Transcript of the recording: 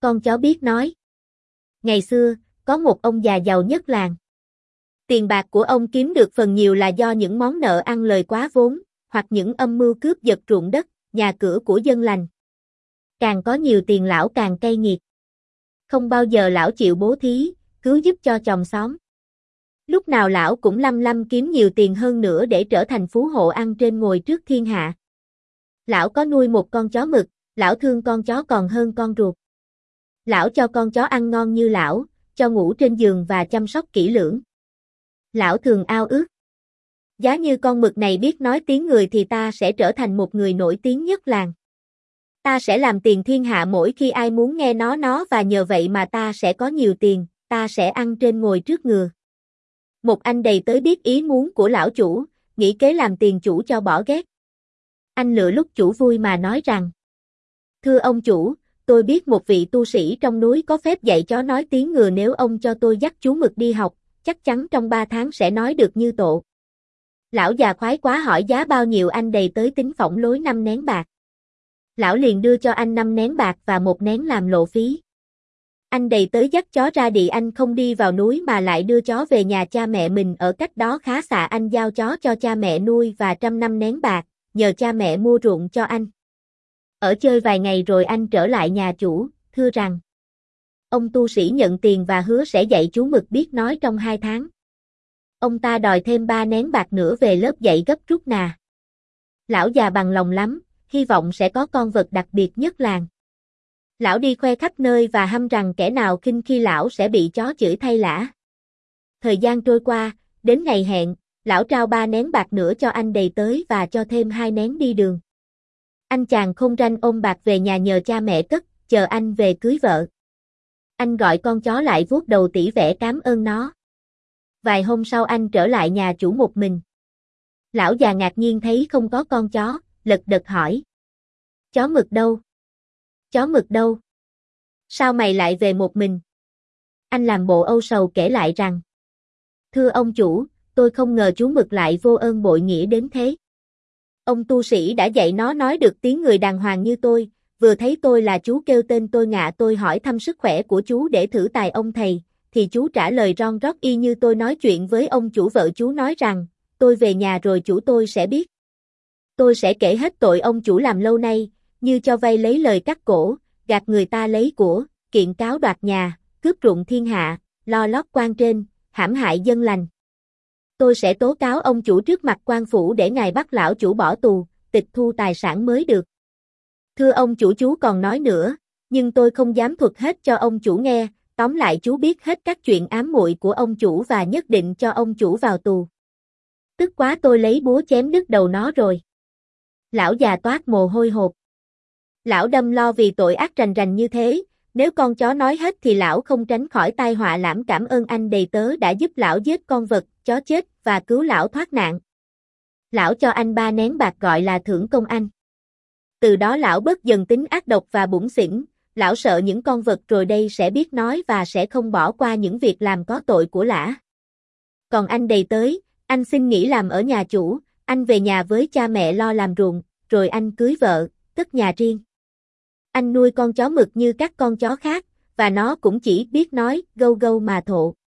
Con chó biết nói. Ngày xưa, có một ông già giàu nhất làng. Tiền bạc của ông kiếm được phần nhiều là do những món nợ ăn lời quá vốn, hoặc những âm mưu cướp giật ruộng đất, nhà cửa của dân lành. Càng có nhiều tiền lão càng cay nghiệt. Không bao giờ lão chịu bố thí, cứu giúp cho chòm xóm. Lúc nào lão cũng lăm lăm kiếm nhiều tiền hơn nữa để trở thành phú hộ ăn trên ngồi trước thiên hạ. Lão có nuôi một con chó mực, lão thương con chó còn hơn con ruột. Lão cho con chó ăn ngon như lão, cho ngủ trên giường và chăm sóc kỹ lưỡng. Lão thường ao ước. Giá như con mực này biết nói tiếng người thì ta sẽ trở thành một người nổi tiếng nhất làng. Ta sẽ làm tiền thiên hạ mỗi khi ai muốn nghe nó và nhờ vậy mà ta sẽ có nhiều tiền, ta sẽ ăn trên ngồi trước ngựa. Một anh đầy tới biết ý muốn của lão chủ, nghĩ kế làm tiền chủ cho bỏ ghét. Anh lựa lúc chủ vui mà nói rằng: Thưa ông chủ, tôi biết một vị tu sĩ trong núi có phép dạy chó nói tiếng người, nếu ông cho tôi dắt chú mực đi học, chắc chắn trong 3 tháng sẽ nói được như tộ. Lão già khoái quá hỏi giá bao nhiêu, anh đầy tới tính phỏng lối 5 nén bạc. Lão liền đưa cho anh 5 nén bạc và 1 nén làm lộ phí. Anh đầy tới dắt chó ra đi, anh không đi vào núi mà lại đưa chó về nhà cha mẹ mình ở cách đó khá xa. Anh giao chó cho cha mẹ nuôi và 100 nén bạc, nhờ cha mẹ mua ruộng cho anh. Ở chơi vài ngày rồi anh trở lại nhà chủ, thưa rằng: Ông tu sĩ nhận tiền và hứa sẽ dạy chú mực biết nói trong 2 tháng. Ông ta đòi thêm 3 nén bạc nữa về lớp dạy gấp rút nà. Lão già bằng lòng lắm, hy vọng sẽ có con vật đặc biệt nhất làng. Lão đi khoe khắp nơi và hăm rằng kẻ nào khinh khi lão sẽ bị chó chửi thay lã. Thời gian trôi qua, đến ngày hẹn, lão trao 3 nén bạc nữa cho anh đầy tới và cho thêm 2 nén đi đường. Anh chàng khôn ranh ôm bạc về nhà nhờ cha mẹ cất, chờ anh về cưới vợ. Anh gọi con chó lại vuốt đầu tỉ vẽ cám ơn nó. Vài hôm sau anh trở lại nhà chủ một mình. Lão già ngạc nhiên thấy không có con chó, lật đật hỏi: Chó mực đâu? Chó mực đâu? Sao mày lại về một mình? Anh làm bộ âu sầu kể lại rằng: Thưa ông chủ, tôi không ngờ chú mực lại vô ơn bội nghĩa đến thế. Ông tu sĩ đã dạy nó nói được tiếng người đàng hoàng như tôi, vừa thấy tôi là chú kêu tên tôi ngạ, tôi hỏi thăm sức khỏe của chú để thử tài ông thầy, thì chú trả lời ron rót y như tôi nói chuyện với ông chủ. Vợ chú nói rằng, tôi về nhà rồi chủ tôi sẽ biết. Tôi sẽ kể hết tội ông chủ làm lâu nay, như cho vay lấy lời cắt cổ, gạt người ta lấy của, kiện cáo đoạt nhà, cướp ruộng thiên hạ, lo lót quan trên, hãm hại dân lành. Tôi sẽ tố cáo ông chủ trước mặt quan phủ để ngài bắt lão chủ bỏ tù, tịch thu tài sản mới được. Thưa ông chủ, chú còn nói nữa, nhưng tôi không dám thuật hết cho ông chủ nghe, tóm lại chú biết hết các chuyện ám muội của ông chủ và nhất định cho ông chủ vào tù. Tức quá tôi lấy búa chém đứt đầu nó rồi. Lão già toát mồ hôi hột. Lão đâm lo vì tội ác rành rành như thế, nếu con chó nói hết thì lão không tránh khỏi tai họa lãm. Cảm ơn anh đầy tớ đã giúp lão giết con vật, chó chết và cứu lão thoát nạn. Lão cho anh 3 nén bạc gọi là thưởng công anh. Từ đó lão bớt dần tính ác độc và bủn xỉn, lão sợ những con vật rồi đây sẽ biết nói và sẽ không bỏ qua những việc làm có tội của lã. Còn anh đầy tới, anh xin nghỉ làm ở nhà chủ, anh về nhà với cha mẹ lo làm ruộng, rồi anh cưới vợ, cất nhà riêng. Anh nuôi con chó mực như các con chó khác, và nó cũng chỉ biết nói gâu gâu mà thộ.